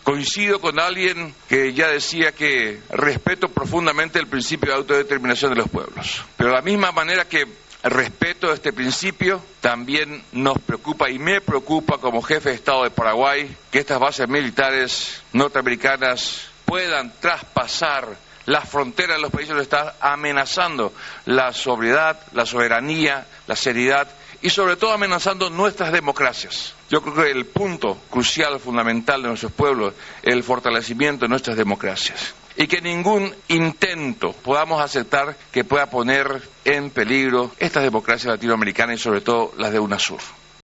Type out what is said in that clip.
Coincido con alguien que ya decía que respeto profundamente el principio de autodeterminación de los pueblos, pero de la misma manera que respeto este principio, también nos preocupa y me preocupa como jefe de Estado de Paraguay que estas bases militares norteamericanas puedan traspasar las fronteras de los países donde están amenazando la sobriedad, la soberanía, la seriedad y sobre todo amenazando nuestras democracias. Yo creo que el punto crucial, fundamental de nuestros pueblos es el fortalecimiento de nuestras democracias. Y que ningún intento podamos aceptar que pueda poner en peligro estas democracias latinoamericanas y sobre todo las de UNASUR.